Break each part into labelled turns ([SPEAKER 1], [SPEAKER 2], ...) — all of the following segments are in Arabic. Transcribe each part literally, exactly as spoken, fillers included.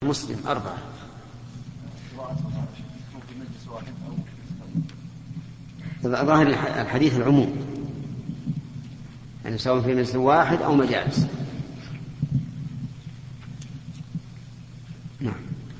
[SPEAKER 1] مسلم أربعة. ظاهر الحديث العموم، يعني سواء في مجلس واحد أو مجالس. نعم.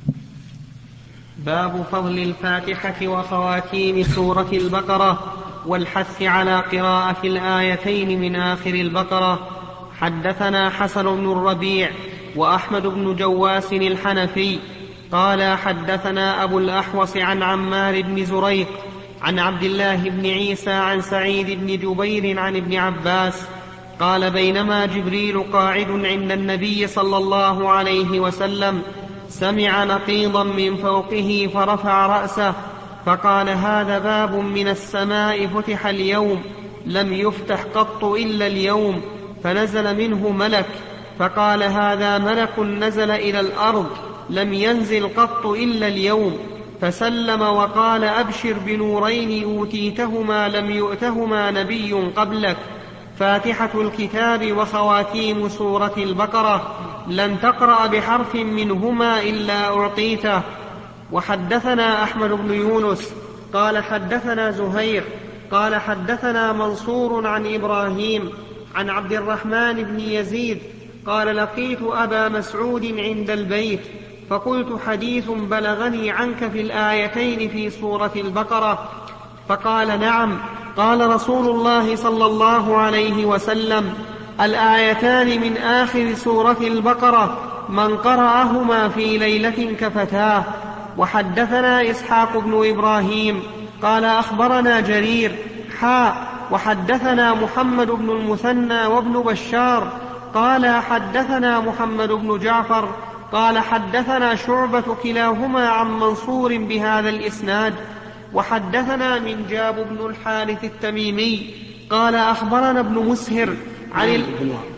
[SPEAKER 2] باب فضل الفاتحة وخواتيم سورة البقرة والحث على قراءة الآيتين من آخر البقرة. حدثنا حسن بن الربيع وأحمد بن جواس الحنفي قال حدثنا أبو الأحوص عن عمار بن زريق عن عبد الله بن عيسى عن سعيد بن جبير عن ابن عباس قال بينما جبريل قاعد عند النبي صلى الله عليه وسلم سمع نقيضا من فوقه فرفع رأسه فقال هذا باب من السماء فتح اليوم لم يفتح قط إلا اليوم، فنزل منه ملك فقال هذا ملك نزل إلى الأرض لم ينزل قط إلا اليوم، فسلم وقال أبشر بنورين أوتيتهما لم يؤتهما نبي قبلك، فاتحة الكتاب وخواتيم سورة البقرة، لن تقرأ بحرف منهما إلا أعطيته. وحدثنا أحمد بن يونس قال حدثنا زهير قال حدثنا منصور عن إبراهيم عن عبد الرحمن بن يزيد قال لقيت أبا مسعود عند البيت فقلت حديث بلغني عنك في الآيتين في سورة البقرة، فقال نعم. قال رسول الله صلى الله عليه وسلم الآيتان من آخر سورة البقرة من قرأهما في ليلة كفتاه. وحدثنا إسحاق بن إبراهيم قال أخبرنا جرير حاء وحدثنا محمد بن المثنى وابن بشار قال حدثنا محمد بن جعفر قال حدثنا شعبة كلاهما عن منصور بهذا الإسناد. وحدثنا من جاب بن الحارث التميمي قال أخبرنا ابن مسهر عن ال...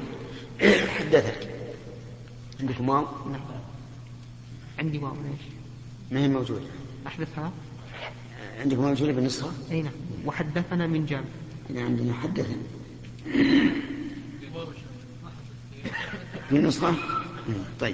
[SPEAKER 1] حدثك عندكم واو؟
[SPEAKER 2] عندي واو
[SPEAKER 1] ما هي موجودة؟
[SPEAKER 2] أحدثها
[SPEAKER 1] عندكم موجودة بالنسخة؟
[SPEAKER 2] أي نعم. وحدثنا من جاب
[SPEAKER 1] إذا عندنا حدثنا بالنسخة. طيب.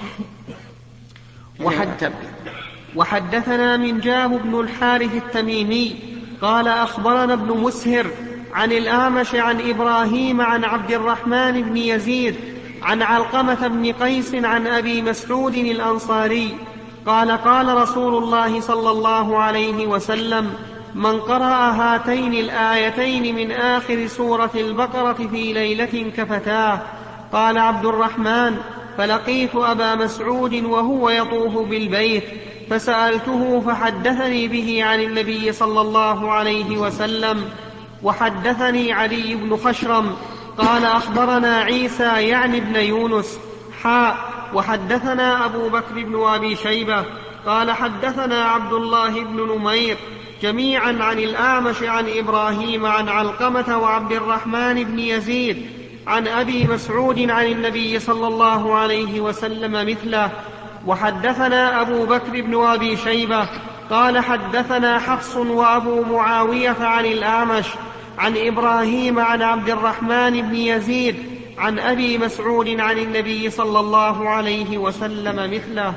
[SPEAKER 2] وحد... وحدثنا من جاب بن الحارث التميمي قال أخبرنا ابن مسهر عن الأعمش عن إبراهيم عن عبد الرحمن بن يزيد عن علقمة بن قيس عن أبي مسعود الأنصاري قال قال رسول الله صلى الله عليه وسلم من قرأ هاتين الآيتين من آخر سورة البقرة في ليلة كفتاه. قال عبد الرحمن فلقيت أبا مسعود وهو يطوف بالبيت فسألته فحدثني به عن النبي صلى الله عليه وسلم. وحدثني علي بن خشرم قال أخبرنا عيسى يعني ابن يونس حاء وحدثنا أبو بكر بن أبي شيبة قال حدثنا عبد الله بن نمير جميعا عن الأعمش عن إبراهيم عن علقمة وعبد الرحمن بن يزيد عن أبي مسعود عن النبي صلى الله عليه وسلم مثله. وحدثنا أبو بكر بن أبي شيبة قال حدثنا حفص وأبو معاوية عن الأعمش عن إبراهيم عن عبد الرحمن بن يزيد عن أبي مسعود عن النبي صلى الله عليه وسلم مثله.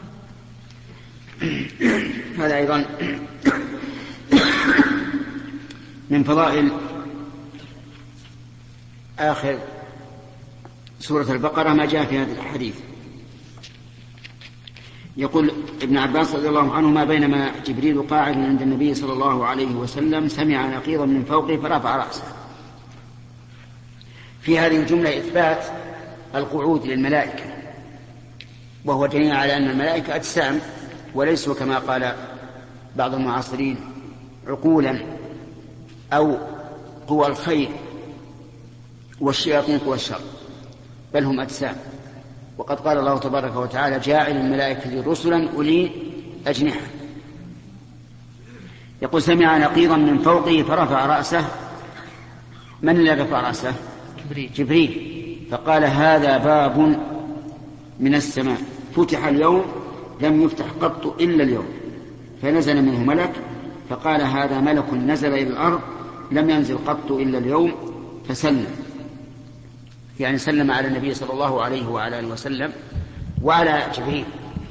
[SPEAKER 1] هذا أيضا من فضائل آخر سورة البقرة ما جاء في هذا الحديث. يقول ابن عباس رضي الله عنهما بينما جبريل قاعد عند النبي صلى الله عليه وسلم سمع نقيضا من فوقه فرفع رأسه. في هذه الجملة إثبات القعود للملائكة، وهو دليل على أن الملائكة أجسام وليسوا كما قال بعض المعاصرين عقولا أو قوى الخير والشياطين قوى الشر، بل هم أجسام. وقد قال الله تبارك وتعالى جاعل الملائكة رسلا أولي أجنحة. يقول سمع نقيضا من فوقه فرفع رأسه. من الذي رفع رأسه؟
[SPEAKER 2] جبريل.
[SPEAKER 1] جبريل. فقال هذا باب من السماء فتح اليوم لم يفتح قط إلا اليوم، فنزل منه ملك فقال هذا ملك نزل إلى الأرض لم ينزل قط إلا اليوم، فسلم، يعني سلم على النبي صلى الله عليه وعلى آله وسلم وعلى جبريل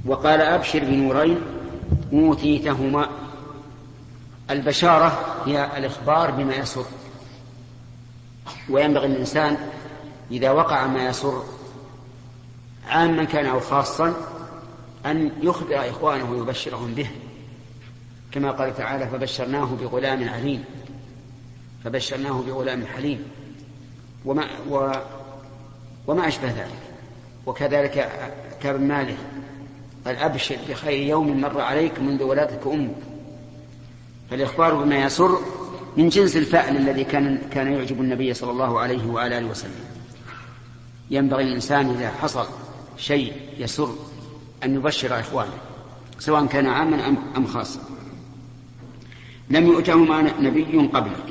[SPEAKER 1] وقال أبشر بنورين أوتيتهما. البشارة هي الإخبار بما يسر، وينبغي الإنسان إذا وقع ما يسر عاما كان أو خاصا أن يخبر إخوانه ويبشرهم به، كما قال تعالى فبشرناه بغلام عليم، فبشرناه بغلام حليم وما, و وما أشبه ذلك. وكذلك كابن مالك قال أبشر بخير يوم مر عليك منذ ولادتك أمك. فالإخبار بما يسر من جنس الفعل الذي كان كان يعجب النبي صلى الله عليه وآله وسلم. ينبغي الإنسان إذا حصل شيء يسر أن يبشر إخوانه سواء كان عاما أم خاصا. لم يؤتهما نبي قبلك،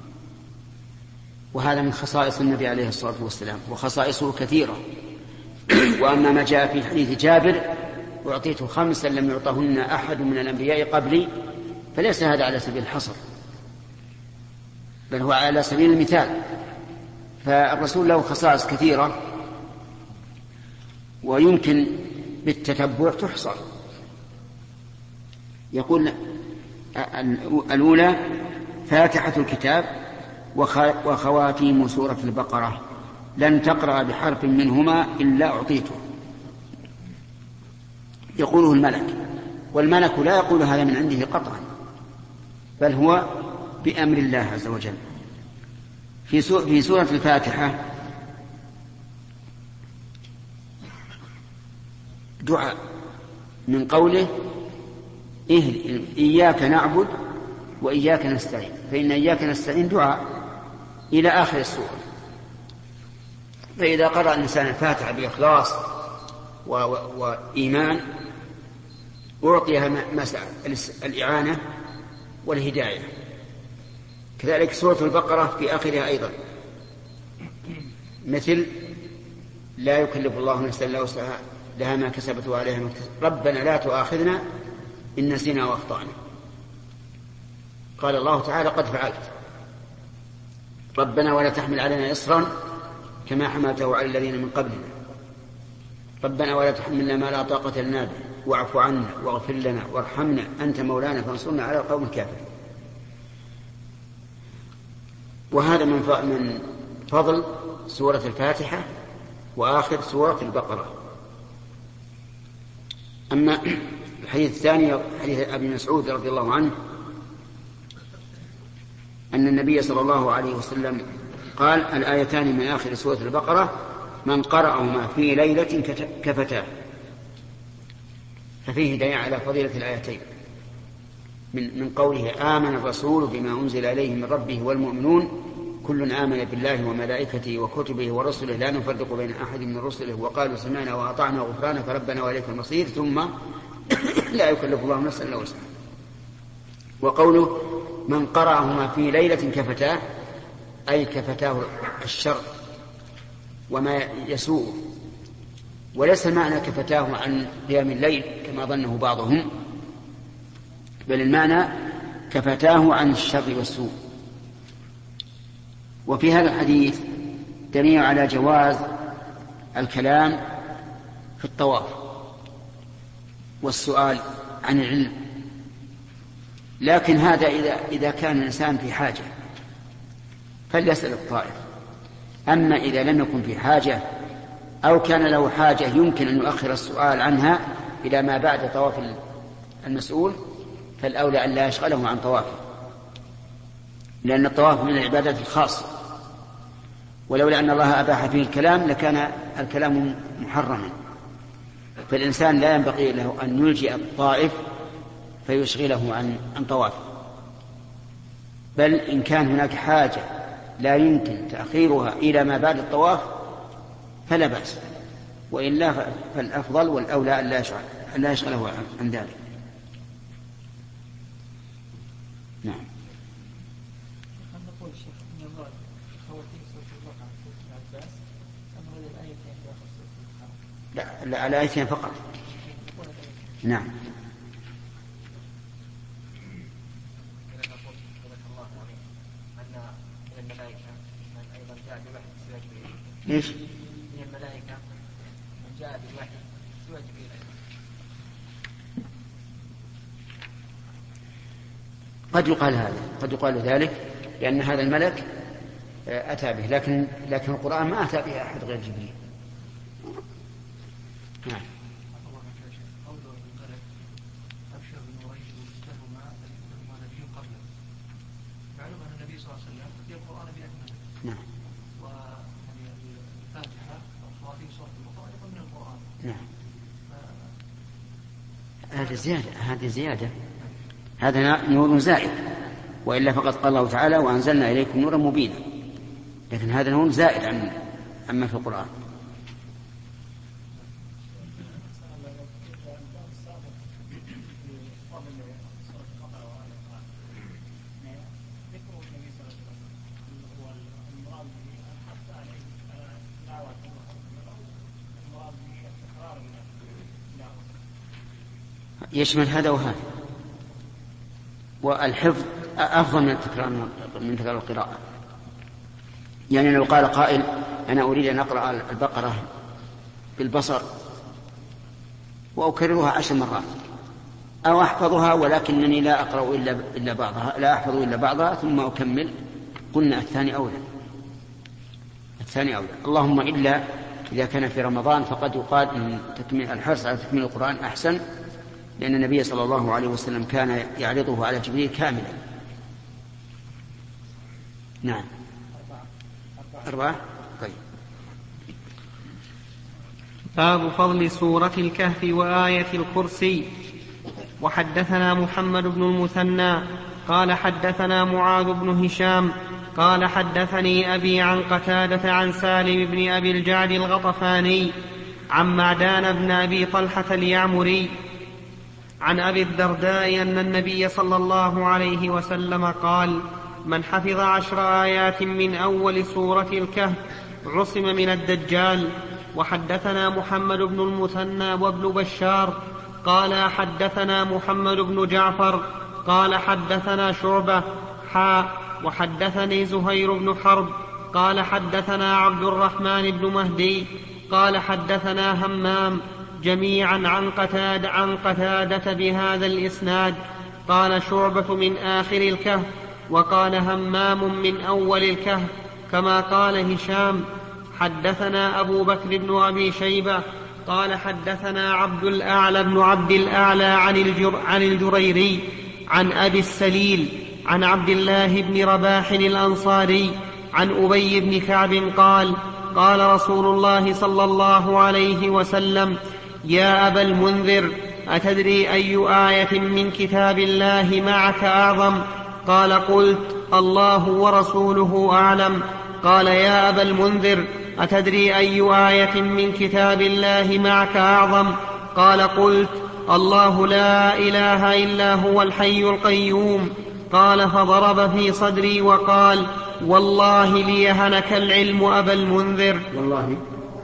[SPEAKER 1] وهذا من خصائص النبي عليه الصلاة والسلام، وخصائصه كثيرة. وأما ما جاء في حديث جابر أعطيت خمسا لم يعطهن أحد من الأنبياء قبلي، فليس هذا على سبيل الحصر، بل هو على سبيل المثال. فالرسول له خصائص كثيرة ويمكن بالتتبع تحصى. يقول الأولى فاتحة الكتاب وخواتيم سورة البقرة، لن تقرأ بحرف منهما إلا أعطيته. يقوله الملك، والملك لا يقول هذا من عنده قطعا، بل هو بأمر الله عز وجل. في سورة الفاتحة دعاء من قوله إياك نعبد وإياك نستعين، فإن إياك نستعين دعاء إلى آخر السورة. فإذا قرأ الإنسان الفاتحة بإخلاص وإيمان أعطيها مساء الإعانة والهداية. كذلك سورة البقرة في آخرها أيضا مثل لا يكلف الله نفسا إلا وسعها لها ما كسبت وعليها ما اكتسبت ربنا لا تؤاخذنا إن نسينا وأخطأنا. قال الله تعالى قد فعلت ربنا ولا تحمل علينا إصرا كما حملته على الذين من قبلنا ربنا ولا تحملنا ما لا طاقة لنا به واعف عنا واغفر لنا وارحمنا أنت مولانا فانصرنا على القوم الكافرين. وهذا من فضل سورة الفاتحة وآخر سورة البقرة. أما الحديث الثاني حديث أبي مسعود رضي الله عنه أن النبي صلى الله عليه وسلم قال الآيتان من آخر سورة البقرة من قرأهما في ليلة كفتاه، ففيه دليل على فضيلة الآيتين من, من قوله آمن الرسول بما أنزل إليه من ربه والمؤمنون كل آمن بالله وملائكته وكتبه ورسله لا نفرق بين أحد من رسله وقالوا سمعنا وأطعنا غفرانك ربنا وإليك المصير ثم لا يكلف الله نفسا إلا وسعها. وقوله من قرأهما في ليلة كفتاه أي كفتاه الشر وما يسوء، وليس المعنى كفتاه عن قيام الليل كما ظنه بعضهم، بل المعنى كفتاه عن الشر والسوء. وفي هذا الحديث دليل على جواز الكلام في الطواف والسؤال عن العلم، لكن هذا إذا, إذا كان الإنسان في حاجة فليسأل الطائف. أما إذا لم يكن في حاجة أو كان له حاجة يمكن أن يؤخر السؤال عنها إلى ما بعد طواف المسؤول فالأولى أن لا يشغله عن طوافه، لأن الطواف من العبادات الخاصة، ولولا أن الله أباح فيه الكلام لكان الكلام محرما. فالإنسان لا ينبغي له أن يلجئ الطائف فيشغله عن عن طوافه، بل إن كان هناك حاجة لا يمكن تأخيرها إلى ما بعد الطواف فلا بأس، وإلا فالأفضل والأولى أن لا يشغله عن ذلك. نعم. لا لا على آيتين فقط. نعم. ايش؟ من الملائكة من جاء بالوحي سوى جبريل. قد يقال هذا، قد يقال ذلك، لأن هذا الملك أتى به، لكن لكن القرآن ما أتى به أحد غير جبريل. نعم. نعم. نعم. هذه زيادة، هذه زيادة، هذا نور زائد، وإلا فقد قال الله تعالى وأنزلنا إليكم نورا مبينا، لكن هذا نور زائد عن عما في القرآن. يشمل هذا وهذا، والحفظ أفضل من تكرار من تكرار القراءة. يعني لو قال قائل أنا أريد أن أقرأ البقرة بالبصر وأكررها عشر مرات، أو أحفظها ولكنني لا أقرأ إلا إلا بعضها، لا أحفظ إلا بعضها ثم أكمل، قلنا الثاني أولى، الثاني أولى. اللهم إلا إذا كان في رمضان فقد يقال إن تكميل الحرص على تكميل القرآن أحسن، لأن النبي صلى الله عليه وسلم كان يعرضه على جبريل كاملا. نعم. أربعة. طيب.
[SPEAKER 2] باب فضل سورة الكهف وآية الكرسي. وحدثنا محمد بن المثنى قال حدثنا معاذ بن هشام قال حدثني أبي عن قتادة عن سالم بن أبي الجعد الغطفاني عن معدان بن أبي طلحة اليعمري عن أبي الدرداء أن النبي صلى الله عليه وسلم قال: من حفظ عشر آيات من أول سورة الكهف عصم من الدجال. وحدثنا محمد بن المثنى وابن بشار قال حدثنا محمد بن جعفر قال حدثنا شعبة حاء وحدثني زهير بن حرب قال حدثنا عبد الرحمن بن مهدي قال حدثنا همام جميعا عن قتادة عن قتادة بهذا الإسناد. قال شعبة من آخر الكهف وقال همام من أول الكهف كما قال هشام. حدثنا أبو بكر بن أبي شيبة قال حدثنا عبد الأعلى بن عبد الأعلى عن, الجر عن الجريري عن أبي السليل عن عبد الله بن رباح الأنصاري عن أبي بن كعب قال: قال رسول الله صلى الله عليه وسلم: يا أبا المنذر أتدري أي آية من كتاب الله معك أعظم؟ قال: قلت: الله ورسوله أعلم. قال: يا أبا المنذر أتدري أي آية من كتاب الله معك أعظم؟ قال: قلت: الله لا إله إلا هو الحي القيوم. قال: فضرب في صدري وقال: والله ليهنك العلم أبا المنذر.
[SPEAKER 1] والله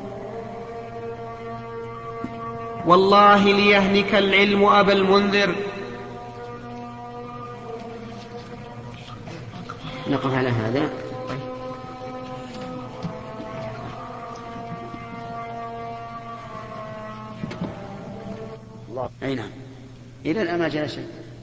[SPEAKER 2] والله ليهنك العلم أبا المنذر.
[SPEAKER 1] نقف على هذا. أي نعم، إلى الآن ما جاء شيء.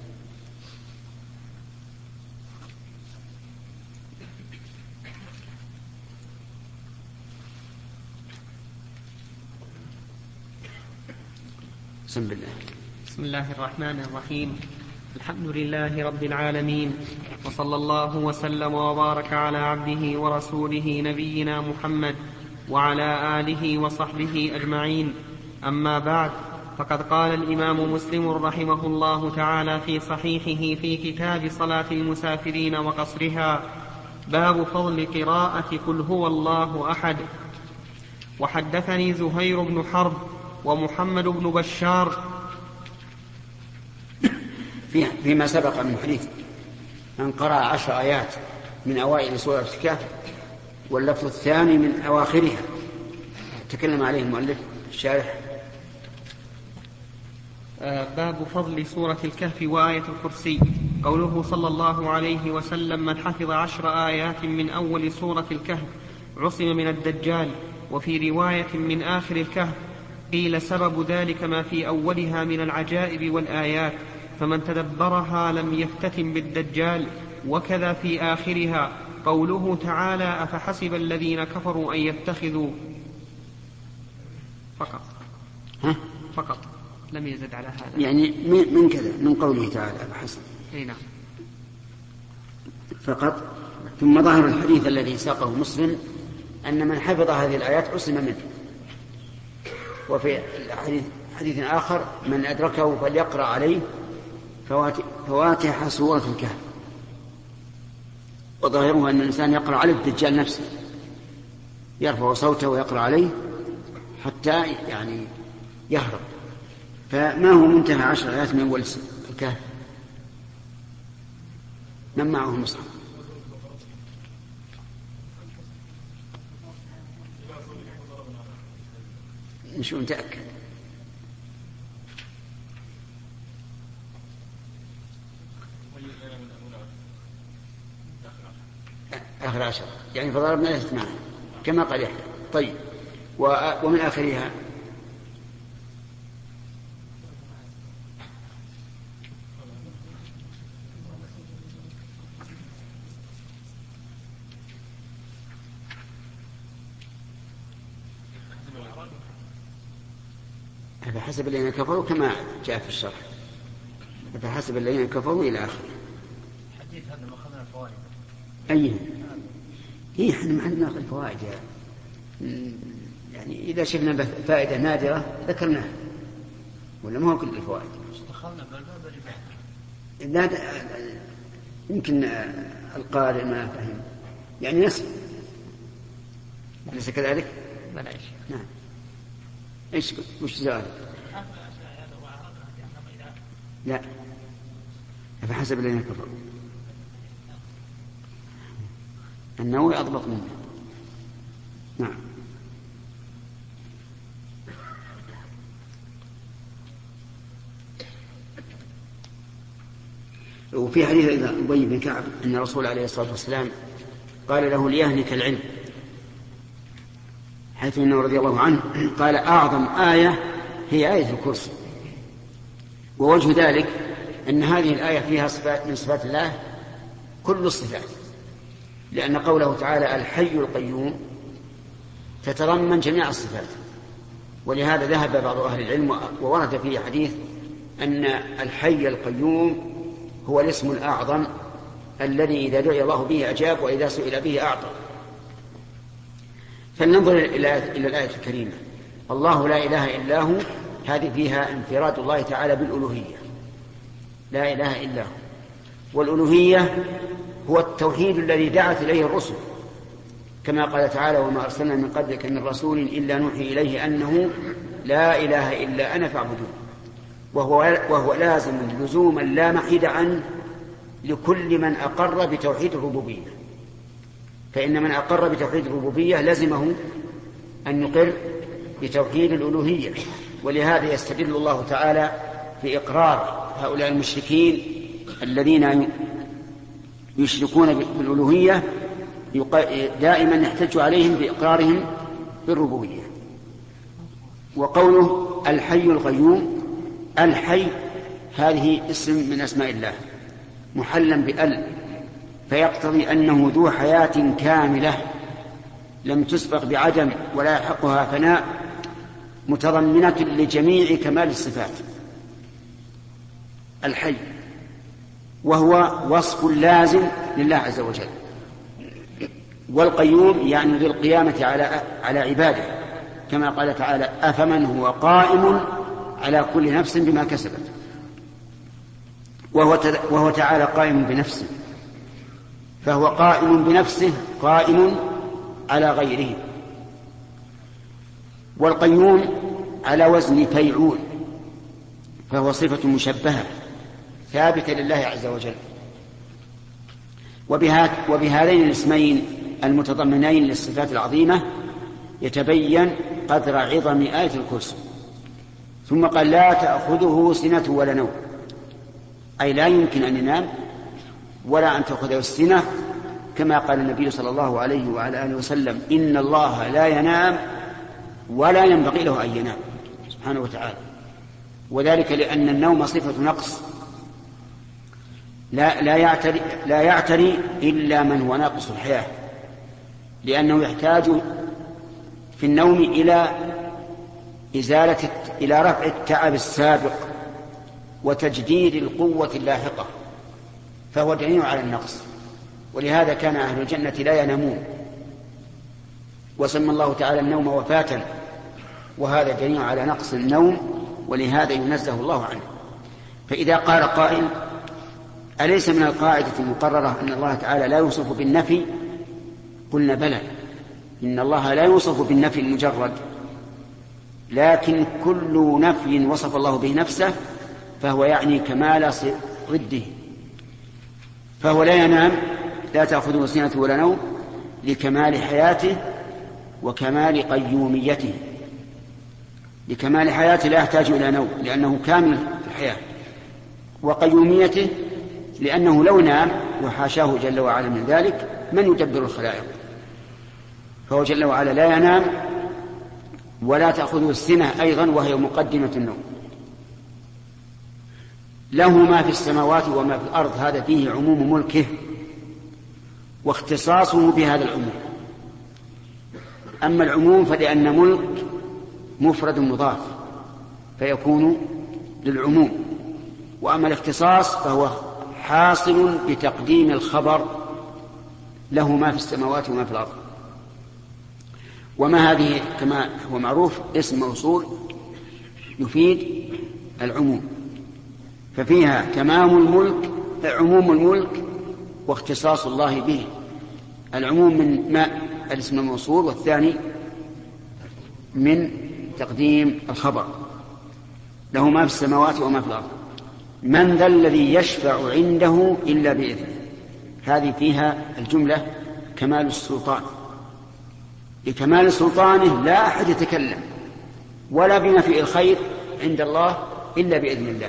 [SPEAKER 1] بسم الله.
[SPEAKER 2] بسم الله الرحمن الرحيم. الحمد لله رب العالمين، وصلى الله وسلم وبارك على عبده ورسوله نبينا محمد وعلى آله وصحبه أجمعين. أما بعد، فقد قال الإمام مسلم رحمه الله تعالى في صحيحه في كتاب صلاة المسافرين وقصرها: باب فضل قراءة قل هو الله أحد. وحدثني زهير بن حرب ومحمد بن بشار
[SPEAKER 1] فيما سبق من حديث من قرأ عشر آيات من أوائل سورة الكهف واللفظ الثاني من أواخرها، تكلم عليه المؤلف الشارح.
[SPEAKER 2] باب فضل سورة الكهف وآية الكرسي. قوله صلى الله عليه وسلم: من حفظ عشر آيات من أول سورة الكهف عصم من الدجال. وفي رواية من آخر الكهف. قيل سبب ذلك ما في أولها من العجائب والآيات، فمن تدبرها لم يفتتن بالدجال. وكذا في آخرها قوله تعالى أفحسب الذين كفروا أن يتخذوا فقط
[SPEAKER 1] ها؟
[SPEAKER 2] فقط لم يزد على هذا،
[SPEAKER 1] يعني من كذا من قوله تعالى أفحسب
[SPEAKER 2] نعم
[SPEAKER 1] فقط. ثم ظاهر الحديث الذي ساقه مسلم أن من حفظ هذه الآيات عصم منه. وفي الحديث حديث آخر من أدركه فليقرأ عليه فواتح سورة الكهف. وظاهره أن الإنسان يقرأ عليه الدجال نفسه، يرفع صوته ويقرأ عليه حتى يعني يهرب. فما هو منتهى عشر آيات من أول الكهف؟ من معه المصحف؟ نشوف نتأكد. آخر عشر يعني فضربنا له اثنان كما قال يحيى. طيب ومن آخرها فحسب الذين كفروا كما جاء في الشرح، فحسب الذين كفروا إلى آخره.
[SPEAKER 3] حديث هذا مأخذنا الفوائد.
[SPEAKER 1] أيه هي احنا ما عندنا الفوائد يعني إذا شفنا فائدة نادرة ذكرناها ولا ما هو كل الفوائد.
[SPEAKER 3] دخلنا بالباب
[SPEAKER 1] لا يمكن القارئ ما فهم يعني يسمع، أليس كذلك؟
[SPEAKER 2] بلى إيش
[SPEAKER 1] نعم. إيش وش سؤالك؟ لا فحسب الذين كفروا النووي أضبط منه. نعم. وفي حديث إذا أبي بن كعب أن الرسول عليه الصلاة والسلام قال له ليهنك العلم، حيث أنه رضي الله عنه قال أعظم آية هي آية الكرسي. ووجه ذلك أن هذه الآية فيها صفات من صفات الله كل الصفات، لأن قوله تعالى الحي القيوم تتضمن جميع الصفات. ولهذا ذهب بعض أهل العلم وورد فيه حديث أن الحي القيوم هو الاسم الأعظم الذي إذا دعي الله به أجاب وإذا سئل به أعطى. فلننظر إلى الآية الكريمة الله لا إله إلا هو، هذه فيها انفراد الله تعالى بالألوهية، لا إله إلا هو. والألوهية هو التوحيد الذي دعت إليه الرسل، كما قال تعالى وما أرسلنا من قبلك من رسول إلا نوحي إليه أنه لا إله إلا أنا فاعبدون. وهو, وهو لازم لزوما لا محيد عنه لكل من أقر بتوحيد الربوبية. فإن من أقر بتوحيد الربوبية لزمه أن يقر بتوحيد الألوهية. ولهذا يستدل الله تعالى في إقرار هؤلاء المشركين الذين يشركون بالألوهية دائما يحتج عليهم بإقرارهم بالربوبية. وقوله الحي القيوم، الحي هذه اسم من أسماء الله محلا بأل، فيقتضي أنه ذو حياة كاملة لم تسبق بعدم ولا يحقها فناء، متضمنة لجميع كمال الصفات. الحي وهو وصف لازم لله عز وجل. والقيوم يعني ذو القيامة على على عباده، كما قال تعالى أفمن هو قائم على كل نفس بما كسبت. وهو وهو تعالى قائم بنفسه، فهو قائم بنفسه قائم على غيره. والقيوم على وزن فيعول، فهو صفة مشبهة ثابتة لله عز وجل. وبهذين الاسمين المتضمنين للصفات العظيمة يتبين قدر عظم آية الكرسي. ثم قال لا تأخذه سنة ولا نوم، أي لا يمكن أن ينام ولا أن تأخذه السنة، كما قال النبي صلى الله عليه وعلى آله وسلم إن الله لا ينام ولا ينبغي له أن ينام سبحانه وتعالى. وذلك لأن النوم صفة نقص لا, لا, يعتري لا يعتري إلا من هو ناقص الحياة، لأنه يحتاج في النوم إلى إزالة إلى رفع التعب السابق وتجديد القوة اللاحقة، فهو دليل على النقص. ولهذا كان أهل الجنة لا ينامون، وسمى الله تعالى النوم وفاة، وهذا دليل على نقص النوم، ولهذا ينزه الله عنه. فإذا قال قائل: أليس من القاعدة المقررة أن الله تعالى لا يوصف بالنفي؟ قلنا: بلى، إن الله لا يوصف بالنفي المجرد، لكن كل نفي وصف الله به نفسه فهو يعني كمال ضده. فهو لا ينام، لا تأخذه سنة ولا نوم، لكمال حياته وكمال قيوميته. لكمال حياته لا يحتاج إلى نوم لأنه كامل الحياة، وقيوميته لأنه لو نام، وحاشاه جل وعلا من ذلك، من يدبر الخلائق؟ فهو جل وعلا لا ينام ولا تأخذه السنة أيضا، وهي مقدمة النوم. له ما في السماوات وما في الأرض، هذا فيه عموم ملكه واختصاصه بهذا العموم. أما العموم فلأن ملك مفرد مضاف فيكون للعموم، وأما الاختصاص فهو حاصل بتقديم الخبر له ما في السماوات وما في الأرض. وما هذه كما هو معروف اسم موصول يفيد العموم، ففيها تمام الملك، عموم الملك واختصاص الله به. العموم من ما الاسم الموصول، والثاني من تقديم الخبر له ما في السماوات وما في الأرض. من ذا الذي يشفع عنده إلا بإذنه، هذه فيها الجملة كمال السلطان. لكمال سلطانه لا أحد يتكلم ولا بنفي الخير عند الله إلا بإذن الله.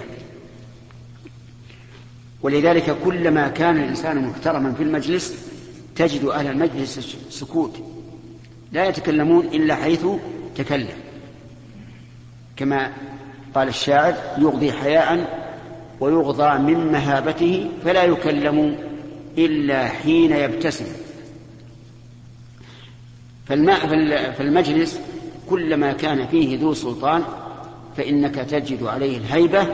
[SPEAKER 1] ولذلك كلما كان الإنسان محترما في المجلس تجد أهل المجلس سكوت، لا يتكلمون إلا حيث تكلم، كما قال الشاعر: يغضي حياء ويغضى من مهابته فلا يكلم إلا حين يبتسم. فالمجلس كلما كان فيه ذو سلطان فإنك تجد عليه الهيبة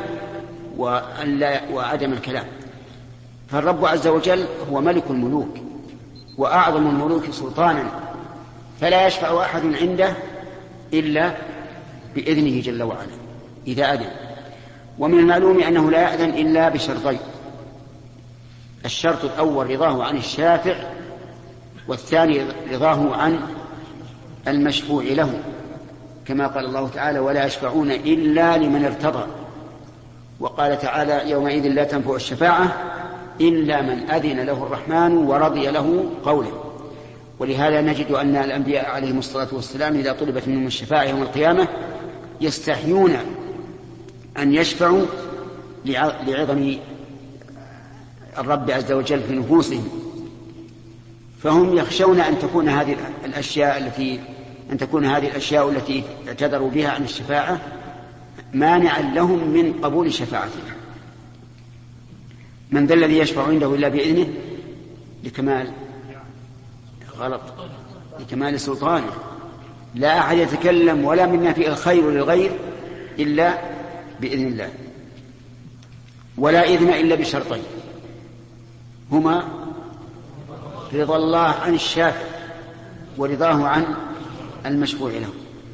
[SPEAKER 1] وعدم الكلام. فالرب عز وجل هو ملك الملوك وأعظم الملوك سلطانا، فلا يشفع أحد عنده إلا بإذنه جل وعلا إذا أذن. ومن المعلوم أنه لا يأذن إلا بشرطين: الشرط الأول رضاه عن الشافع، والثاني رضاه عن المشفوع له، كما قال الله تعالى: ولا يشفعون إلا لمن ارتضى. وقال تعالى: يومئذ لا تنفع الشفاعة إلا من أذن له الرحمن ورضي له قوله. ولهذا نجد أن الأنبياء عليهم الصلاة والسلام إذا طلبت منهم الشفاعة يوم القيامة يستحيون أن يشفعوا لعظم الرب عز وجل في نفوسهم، فهم يخشون أن تكون هذه الأشياء التي أن تكون هذه الأشياء التي اعتذروا بها عن الشفاعة مانعا لهم من قبول شفاعته. من ذا الذي يشفع عنده إلا بإذنه لكمال غلط لكمال سلطانه. لا أحد يتكلم ولا منا في الخير للغير إلا بإذن الله، ولا إذن إلا بشرطين هما رضا الله عن الشافع ورضاه عن المشفوع له.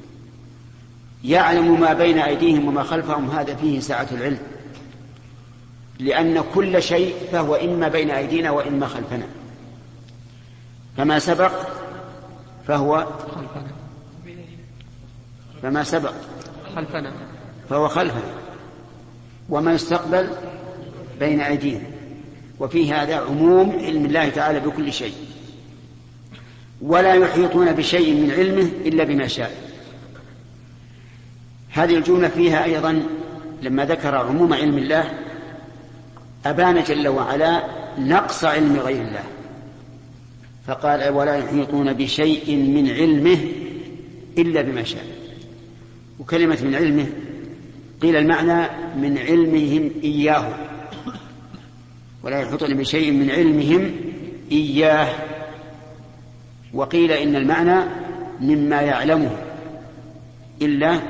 [SPEAKER 1] يعلم ما بين أيديهم وما خلفهم، هذا فيه سعة العلم، لأن كل شيء فهو إما بين أيدينا وإما خلفنا، فما سبق فهو فما سبق
[SPEAKER 2] خلفنا
[SPEAKER 1] فهو خلفنا، وما يستقبل بين أيدينا. وفي هذا عموم علم الله تعالى بكل شيء، ولا يحيطون بشيء من علمه إلا بما شاء. هذه الجملة فيها أيضا لما ذكر عموم علم الله أبان جل وعلا نقص علم غير الله، فقال: ولا يحيطون بشيء من علمه إلا بما شاء. وكلمة من علمه قيل المعنى من علمهم إياه، ولا يحيطون بشيء من علمهم إياه. وقيل إن المعنى مما يعلمه إلا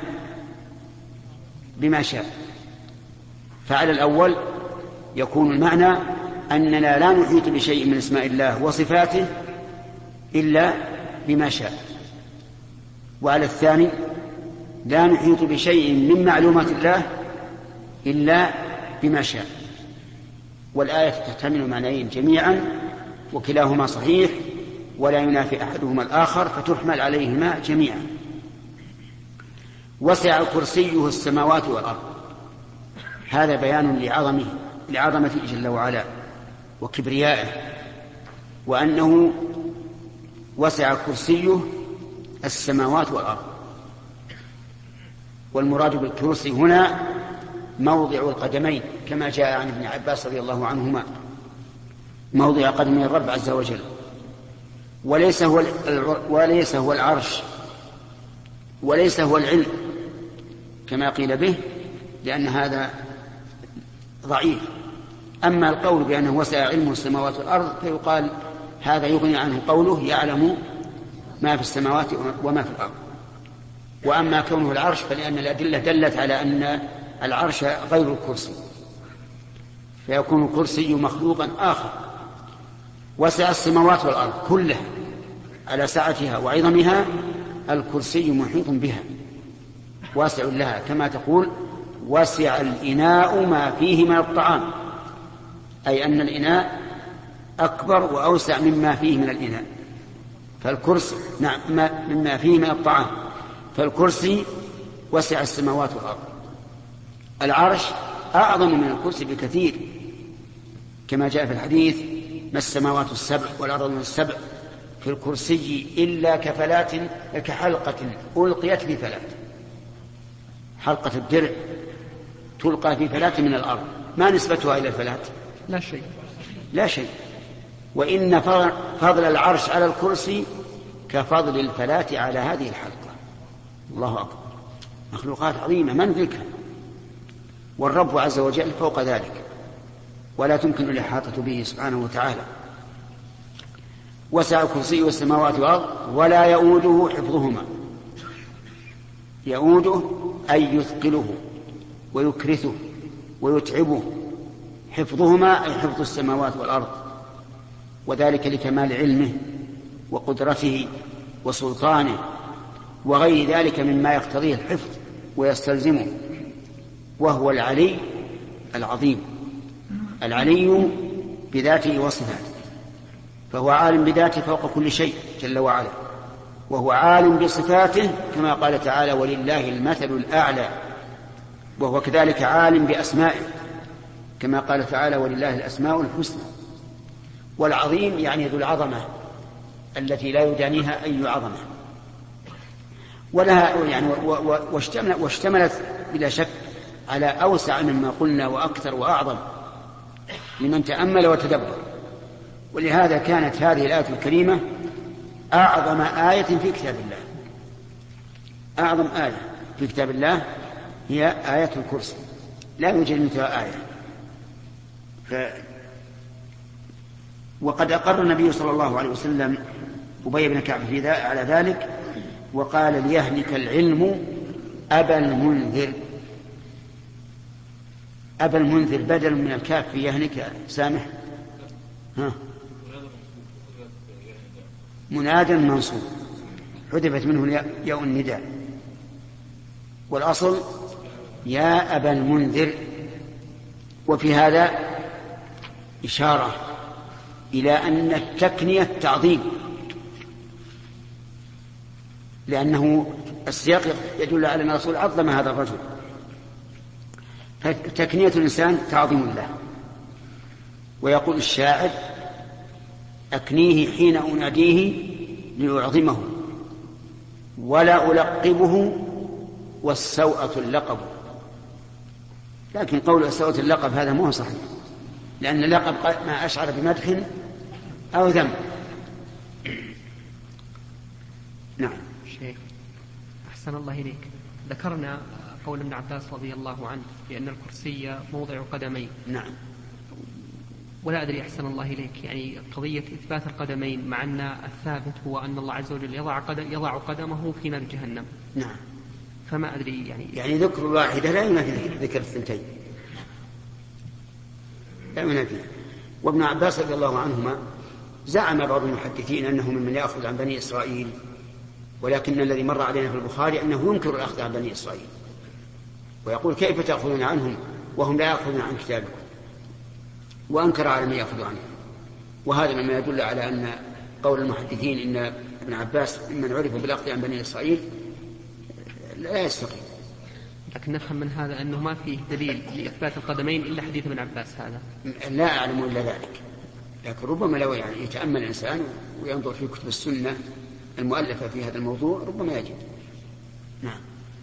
[SPEAKER 1] بما شاء. فعلى الأول يكون المعنى أننا لا نحيط بشيء من اسماء الله وصفاته إلا بما شاء. وعلى الثاني لا نحيط بشيء من معلومات الله إلا بما شاء. والآية تحتمل معنيين جميعا وكلاهما صحيح ولا ينافي أحدهما الآخر فتحمل عليهما جميعا. وسع كرسيه السماوات والأرض، هذا بيان لعظمه لعظمته جل وعلا وكبريائه، وأنه وسع كرسيه السماوات والأرض. والمراد بالكرسي هنا موضع القدمين كما جاء عن ابن عباس رضي الله عنهما، موضع قدمي الرب عز وجل، وليس هو وليس هو العرش وليس هو العلم كما قيل به، لأن هذا ضعيف. أما القول بأنه وسع علمه السماوات والأرض فيقال هذا يغني عنه قوله يعلم ما في السماوات وما في الأرض. وأما كونه العرش فلأن الأدلة دلت على أن العرش غير الكرسي، فيكون الكرسي مخلوقا آخر. وسع السماوات والأرض كلها على سعتها وعظمها، الكرسي محيط بها واسع لها، كما تقول وسع الإناء ما فيه من الطعام، أي أن الإناء أكبر وأوسع مما فيه من الإناء. فالكرسي نعم مما فيه من الطعام، فالكرسي وسع السماوات والأرض. العرش أعظم من الكرسي بكثير كما جاء في الحديث ما السماوات السبع والأرض السبع في الكرسي إلا كفلات كحلقة ألقيت في فلات. حلقة الدرع تلقى في فلات من الأرض، ما نسبتها إلى الفلات؟
[SPEAKER 2] لا شيء
[SPEAKER 1] لا شيء. وإن فضل العرش على الكرسي كفضل الفلات على هذه الحلقة. الله أكبر، مخلوقات عظيمة ما ندركها، والرب عز وجل فوق ذلك ولا تمكن الإحاطة به سبحانه وتعالى. وسع كرسيه السماوات والأرض ولا يؤوده حفظهما. يؤوده أي يثقله ويكرثه ويتعبه، حفظهما أي حفظ السماوات والأرض، وذلك لكمال علمه وقدرته وسلطانه وغير ذلك مما يقتضيه الحفظ ويستلزمه. وهو العلي العظيم، العلي بذاته وصفاته، فهو عالم بذاته فوق كل شيء جل وعلا، وهو عالم بصفاته كما قال تعالى ولله المثل الأعلى، وهو كذلك عالم بأسمائه كما قال تعالى ولله الأسماء الحسنى. والعظيم يعني ذو العظمة التي لا يدانيها أي عظمة، ولها يعني واشتملت بلا شك على أوسع مما قلنا وأكثر وأعظم لمن تأمل وتدبر. ولهذا كانت هذه الآية الكريمة أعظم آية في كتاب الله. أعظم آية في كتاب الله هي آية الكرسي، لا يوجد مثلها آية. ف... وقد أقر النبي صلى الله عليه وسلم أبي بن كعب في على ذلك وقال ليهلك العلم أبا المنذر. أبا المنذر بدل من الكاف في يهلك سامح ها منادى منصوب حذفت منه ياء النداء، والأصل يا أبا المنذر. وفي هذا إشارة إلى أن التكنية تعظيم، لأنه السياق يدل على أن الرسول عظم هذا الرجل، فتكنية الإنسان تعظيم الله. ويقول الشاعر أكنيه حين أناديه لأعظمه ولا ألقبه والسوءة اللقب. لكن قول السوءة اللقب هذا مو صحيح، لأن اللقب ما أشعر بمدح أو ذم. نعم.
[SPEAKER 2] شيخ أحسن الله إليك، ذكرنا قول ابن عباس رضي الله عنه بأن الكرسي موضع قدمين.
[SPEAKER 1] نعم.
[SPEAKER 2] ولا أدري أحسن الله إليك، يعني قضية إثبات القدمين مع أن الثابت هو أن الله عز وجل يضع, قدم يضع قدمه في نار جهنم.
[SPEAKER 1] نعم.
[SPEAKER 2] فما أدري يعني
[SPEAKER 1] يعني ذكر الواحدة لا ينافي ذكر الثنتين، لا ينافي. وابن عباس رضي الله عنهما زعم بعض المحدثين أنه ممن يأخذ عن بني إسرائيل، ولكن الذي مر علينا في البخاري أنه ينكر الأخذ عن بني إسرائيل، ويقول كيف تأخذون عنهم وهم لا يأخذون عن كتابكم، وأنكر على من يأخذ عنه. وهذا مما يدل على أن قول المحدثين إن ابن عباس ممن عرف بالأخذ عن بني إسرائيل لا يستقيم.
[SPEAKER 2] لكن نفهم من هذا أنه ما فيه دليل لإثبات القدمين إلا حديث ابن عباس هذا.
[SPEAKER 1] لا أعلم إلا ذلك، لكن ربما لو يعني يتأمل الإنسان وينظر في كتب السنة المؤلفة في هذا الموضوع ربما يجد. نعم.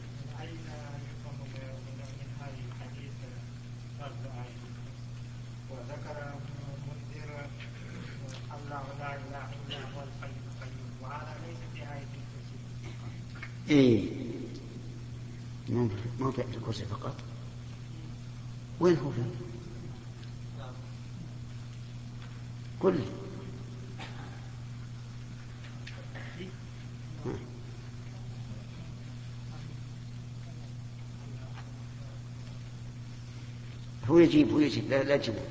[SPEAKER 1] إيه ما في الكرسي فقط، وين هو فين؟ كله هو يجيب هو يجيب لا لا تجيبه.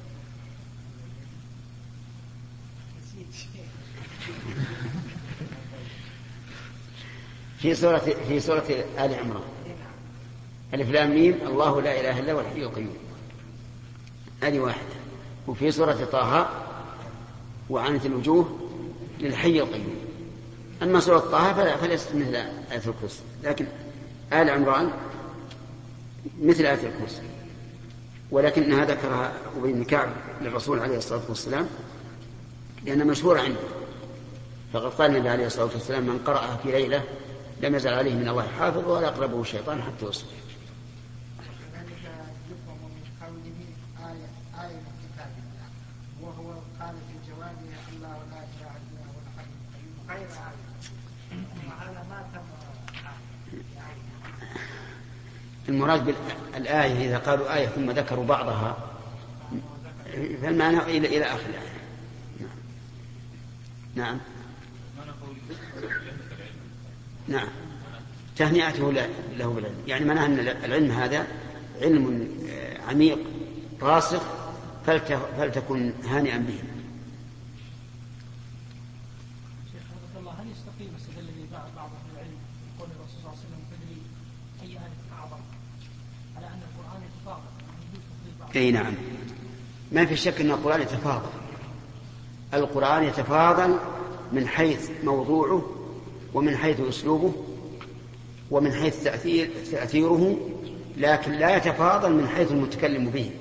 [SPEAKER 1] في سورة في سورة آل عمران ألف لام ميم الله لا إله إلا هو الحي القيوم، هذه واحدة. وفي سورة طه وعنت الوجوه للحي القيوم. أما سورة طه فليست مثل آية الكرسي، لكن آل عمران مثل آية الكرسي، ولكنها ذكرها أبي بن كعب للرسول عليه الصلاة والسلام لأنها مشهورة عنده، فقد قال النبي عليه الصلاة والسلام من قرأها في ليلة لم يزل عليه من الله حافظ ولا يقربه الشيطان حتى يصبح. المراد بالآية إذا قالوا آية ثم ذكروا بعضها فالمعنى إلى إلى آخر الآية. نعم. نعم. تهنئته له بالعلم، يعني معناه أن العلم هذا علم عميق راسخ فلتكن هانئا به.
[SPEAKER 4] هل يستقيم استدل به بعض اهل العلم يقول الرسول صلى الله عليه وسلم تدري اي هدف اعظم على ان القران يتفاضل؟
[SPEAKER 1] اي نعم، ما في شك ان القران يتفاضل. القران يتفاضل من حيث موضوعه ومن حيث اسلوبه ومن حيث تأثير تأثيره، لكن لا يتفاضل من حيث المتكلم به.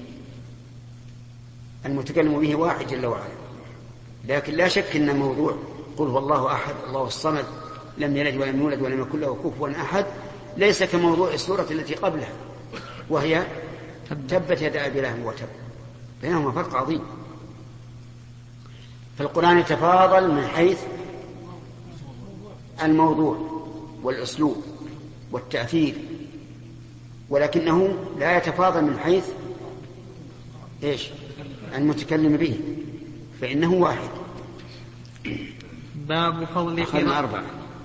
[SPEAKER 1] المتكلم به واحد جل وعلا، لكن لا شك ان موضوع قل هو الله أحد الله الصمد لم يلد ولم يولد ولم يكن له كفوا أحد ليس كموضوع السورة التي قبلها وهي تبت يد أبي لهب وتب، بينهما فرق عظيم. فالقرآن يتفاضل من حيث الموضوع والأسلوب والتأثير، ولكنه لا يتفاضل من حيث إيش المتكلم به، فإنه واحد.
[SPEAKER 2] باب فضل
[SPEAKER 1] قراءة أربعة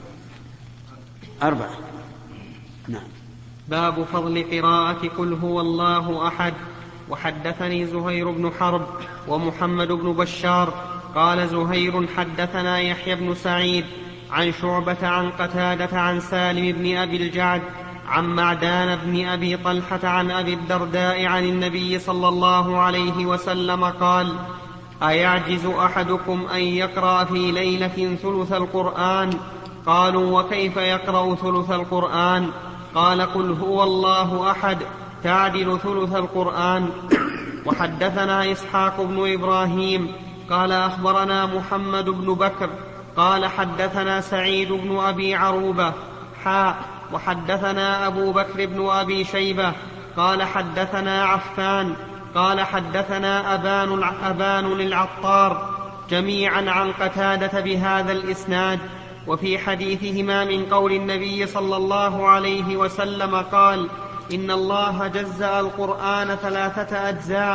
[SPEAKER 1] أربعة نعم.
[SPEAKER 2] باب فضل قراءة قل هو الله أحد. وحدثني زهير بن حرب ومحمد بن بشار قال زهير حدثنا يحيى بن سعيد عن شعبة عن قتادة عن سالم بن أبي الجعد عن معدان بن أبي طلحة عن أبي الدرداء عن النبي صلى الله عليه وسلم قال: أيعجز أحدكم أن يقرأ في ليلة ثلث القرآن؟ قالوا: وكيف يقرأ ثلث القرآن؟ قال: قل هو الله أحد تعدل ثلث القرآن. وحدثنا إسحاق بن إبراهيم قال أخبرنا محمد بن بكر قال حدثنا سعيد بن أبي عروبة حاء وحدثنا أبو بكر بن أبي شيبة قال حدثنا عفان قال حدثنا أبان, أبان العطار جميعا عن قتادة بهذا الإسناد. وفي حديثهما من قول النبي صلى الله عليه وسلم قال: إن الله جزأ القرآن ثلاثة أجزاء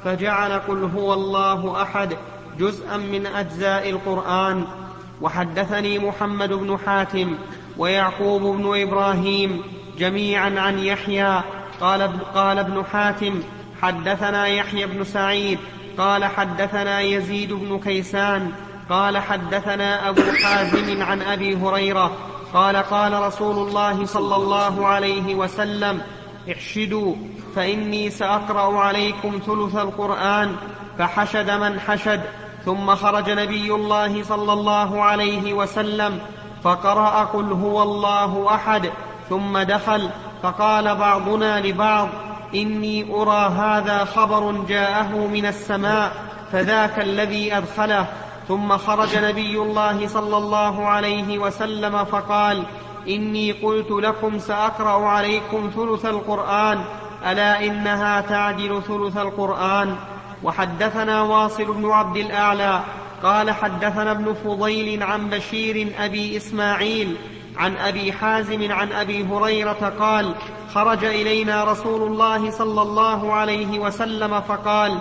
[SPEAKER 2] فجعل قل هو الله أحد جزءا من أجزاء القرآن. وحدثني محمد بن حاتم ويعقوب بن إبراهيم جميعا عن يحيى قال, قال ابن حاتم حدثنا يحيى بن سعيد قال حدثنا يزيد بن كيسان قال حدثنا أبو حازم عن أبي هريرة قال قال رسول الله صلى الله عليه وسلم احشدوا فإني سأقرأ عليكم ثلث القرآن. فحشد من حشد، ثم خرج نبي الله صلى الله عليه وسلم فقرأ قل هو الله أحد، ثم دخل فقال بعضنا لبعض إني أرى هذا خبر جاءه من السماء فذاك الذي أدخله. ثم خرج نبي الله صلى الله عليه وسلم فقال إني قلت لكم سأقرأ عليكم ثلث القرآن، ألا إنها تعدل ثلث القرآن. وحدثنا واصل بن عبد الأعلى قال حدثنا ابن فضيل عن بشير أبي إسماعيل عن أبي حازم عن أبي هريرة قال خرج إلينا رسول الله صلى الله عليه وسلم فقال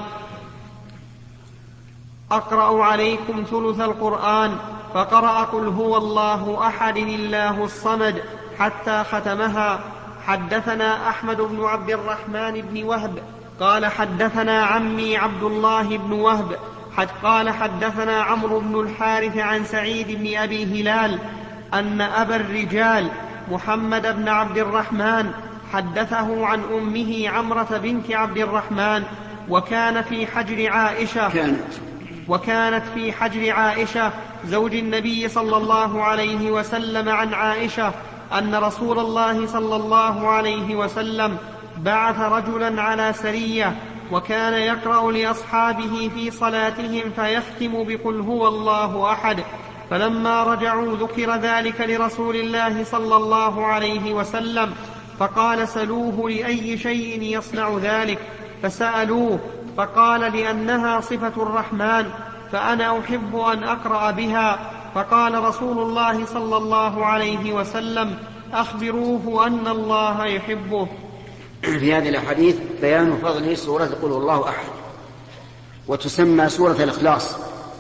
[SPEAKER 2] أقرأ عليكم ثلث القرآن، فقرأ قل هو الله أحد الله الصمد حتى ختمها. حدثنا أحمد بن عبد الرحمن بن وهب قال حدثنا عمي عبد الله بن وهب حد قال حدثنا عمرو بن الحارث عن سعيد بن أبي هلال أن أبا الرجال محمد بن عبد الرحمن حدثه عن أمه عمرة بنت عبد الرحمن وكان في حجر عائشة
[SPEAKER 1] كانت
[SPEAKER 2] وكانت في حجر عائشة زوج النبي صلى الله عليه وسلم عن عائشة أن رسول الله صلى الله عليه وسلم بعث رجلا على سرية وكان يقرأ لأصحابه في صلاتهم فيختم بقل هو الله أحد. فلما رجعوا ذكر ذلك لرسول الله صلى الله عليه وسلم فقال سلوه لأي شيء يصنع ذلك، فسألوه فقال لأنها صفة الرحمن فأنا أحب أن أقرأ بها. فقال رسول الله صلى الله عليه وسلم أخبروه أن الله يحبه.
[SPEAKER 1] في هذه الأحاديث بيان فضل سورة قل هو الله أحد، وتسمى سورة الإخلاص،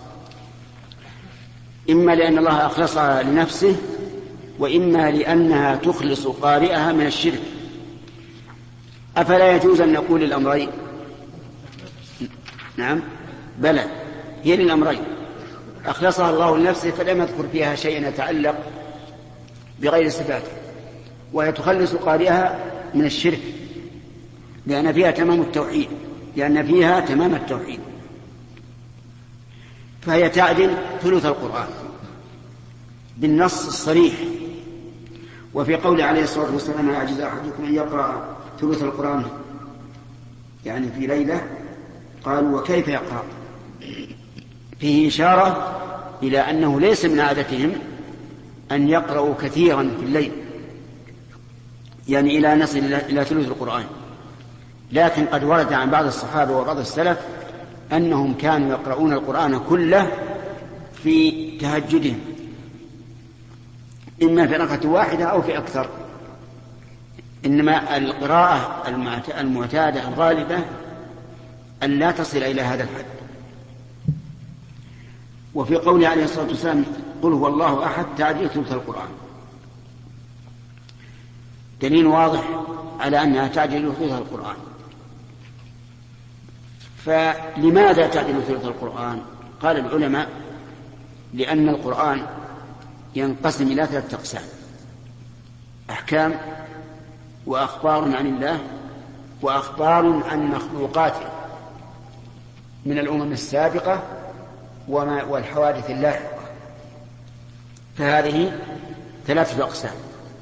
[SPEAKER 1] إما لأن الله أخلصها لنفسه، وإما لأنها تخلص قارئها من الشرك. أفلا يجوز أن نقول الأمرين؟ نعم بلى، هي للأمرين. أخلصها الله لنفسه فلم يذكر فيها شيئا يتعلق بغير صفاته، وهي تخلص قارئها من الشرك لأن فيها تمام التوحيد لأن فيها تمام التوحيد فهي تعدل ثلث القرآن بالنص الصريح. وفي قول عليه الصلاة والسلام يعجز أحدكم أن يقرأ ثلث القرآن يعني في ليلة، قالوا وكيف يقرأ؟ فيه إشارة إلى أنه ليس من عادتهم أن يقرأوا كثيرا في الليل، يعني إلى نصل إلى ثلث القرآن، لكن قد ورد عن بعض الصحابة وبعض السلف أنهم كانوا يقرؤون القرآن كله في تهجدهم، إما في ركعة واحدة أو في أكثر. إنما القراءة المعتادة الغالبة أن لا تصل إلى هذا الحد. وفي قوله عليه الصلاة والسلام قل هو الله أحد تعديل ثلث القرآن دليل واضح على أنها تعديل ثلث القرآن. فلماذا تعديل ثلث القرآن؟ قال العلماء لأن القرآن ينقسم إلى ثلاثة أقسام: أحكام، وأخبار عن الله، وأخبار عن مخلوقاته من الأمم السابقة وما والحوادث اللاحقة. فهذه ثلاثة أقسام.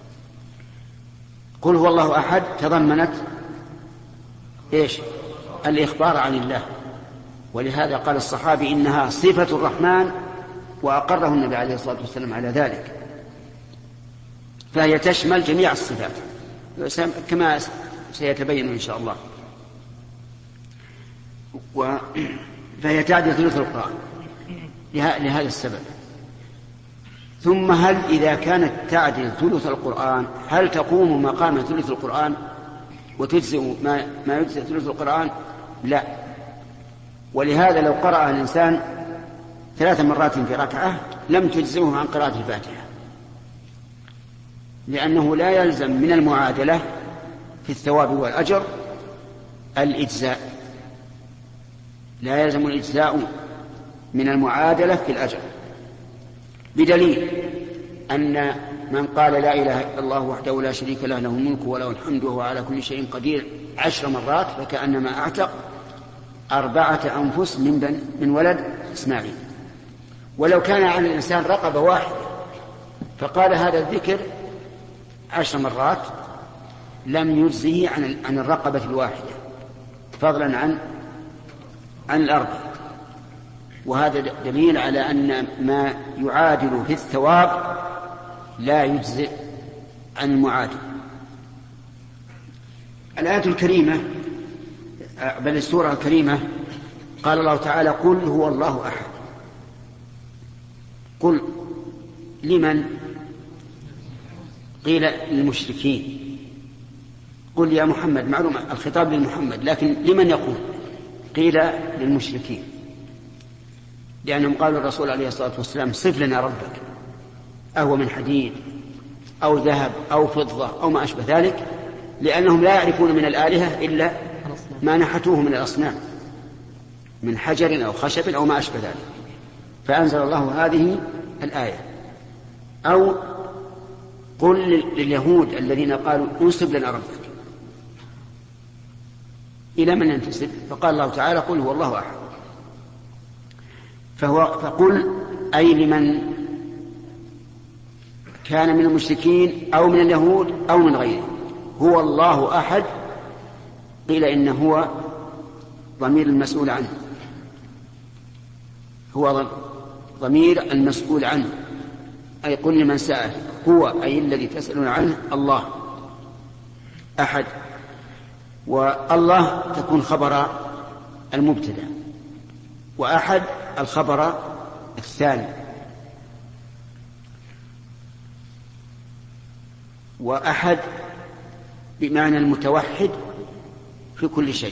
[SPEAKER 1] قل هو الله أحد تضمنت إيش؟ الإخبار عن الله، ولهذا قال الصحابي إنها صفة الرحمن وأقره النبي عليه الصلاة والسلام على ذلك، فهي تشمل جميع الصفات كما سيتبين إن شاء الله. فهي تعدل ثلث القرآن لهذا السبب. ثم هل إذا كانت تعدل ثلث القرآن هل تقوم مقام ثلث القرآن وتجزئ ما, ما يجزئ ثلث القرآن؟ لا، ولهذا لو قرأ الإنسان ثلاث مرات في ركعة لم تجزمه عن قراءة الفاتحة، لأنه لا يلزم من المعادلة في الثواب والأجر الإجزاء، لا يلزم الإجزاء من المعادلة في الأجر، بدليل أن من قال لا إله إلا الله وحده لا شريك له له الملك وله الحمد وهو على كل شيء قدير عشر مرات فكأنما أعتق أربعة أنفس من, بن من ولد إسماعيل. ولو كان على الإنسان رقبة واحدة فقال هذا الذكر عشر مرات لم يجزه عن عن الرقبة الواحدة فضلا عن عن الأربع. وهذا دليل على أن ما يعادل في الثواب لا يجزئ عن المعادل. الآية الكريمة بل السورة الكريمة قال الله تعالى قل هو الله أحد. قل لمن؟ قيل للمشركين. قل يا محمد، معلوم الخطاب للمحمد، لكن لمن يقول؟ قيل للمشركين، لأنهم قالوا الرسول عليه الصلاة والسلام صف لنا ربك، أهو من حديد أو ذهب أو فضة أو ما أشبه ذلك، لأنهم لا يعرفون من الآلهة إلا ما نحتوه من الأصنام من حجر أو خشب أو ما أشبه ذلك، فأنزل الله هذه الآية. أو قل لليهود الذين قالوا انسب لنا ربك، إلى من ينتسب؟ فقال الله تعالى قل هو الله أحد. فهو فقل أي لمن كان من المشركين أو من اليهود أو من غيرهم هو الله أحد. قيل إنه هو ضمير المسؤول عنه، هو ضمير المسؤول عنه، أي قل لمن سأل، هو أي الذي تسألون عنه الله أحد. والله تكون خبر المبتدأ، وأحد الخبر الثاني. وأحد بمعنى المتوحد في كل شيء،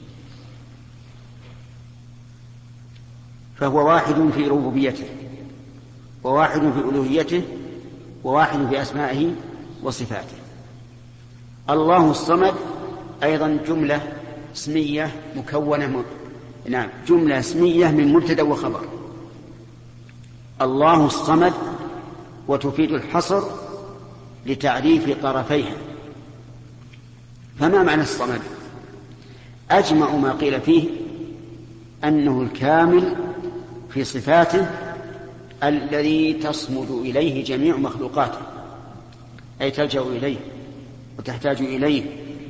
[SPEAKER 1] فهو واحد في ربوبيته وواحد في ألوهيته وواحد في أسمائه وصفاته. الله الصمد أيضا جملة اسمية مكونة م... نعم جملة اسمية من مبتدأ وخبر. الله الصمد وتفيد الحصر لتعريف طرفيها. فما معنى الصمد؟ أجمع ما قيل فيه أنه الكامل في صفاته الذي تصمد إليه جميع مخلوقاته، أي تلجأ إليه وتحتاج إليه.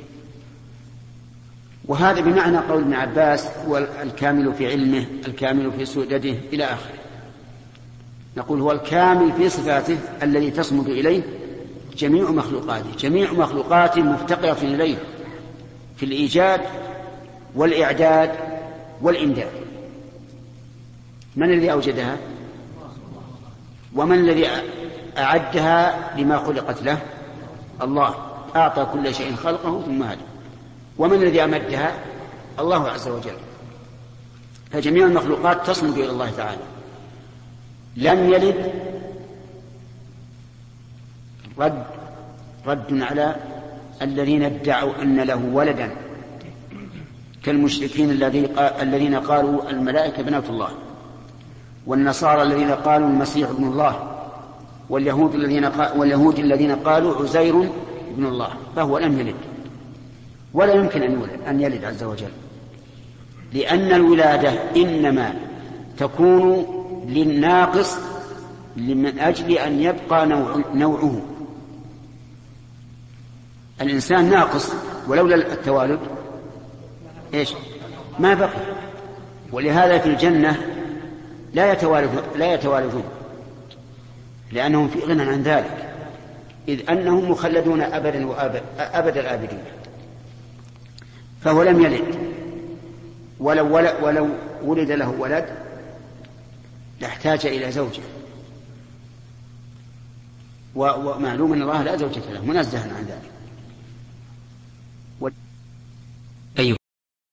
[SPEAKER 1] وهذا بمعنى قول ابن عباس هو الكامل في علمه الكامل في سؤدده إلى آخره. نقول هو الكامل في صفاته الذي تصمد إليه جميع مخلوقاته، جميع مخلوقاته مفتقرة إليه في الإيجاد والإعداد والإمداد. من الذي أوجدها؟ ومن الذي أعدها لما خلقت له؟ الله، أعطى كل شيء خلقه ثم هدى. ومن الذي أمدها؟ الله عز وجل. فجميع المخلوقات تصمد إلى الله تعالى. لم يلد رد رد على الذين ادعوا أن له ولدا كالمشركين الذين قالوا الملائكة بنات الله، والنصارى الذين قالوا المسيح ابن الله، واليهود الذين واليهود الذين قالوا عزير ابن الله. فهو لم يلد ولا يمكن أن يولد أن يلد عز وجل، لأن الولادة إنما تكون للناقص من أجل أن يبقى نوع نوعه. الإنسان ناقص ولولا التوالد إيش ما بقي. ولهذا في الجنة لا يتوالدون لا يتوالدون لأنهم في غنى عن ذلك، إذ أنهم مخلدون أبدا وأبد أبد الآبدين. فهو لم يلد، ولو ولد, ولو ولد له ولد لاحتاج إلى زوجة، ومعلوم أن الله لا زوجة له منزه عن ذلك.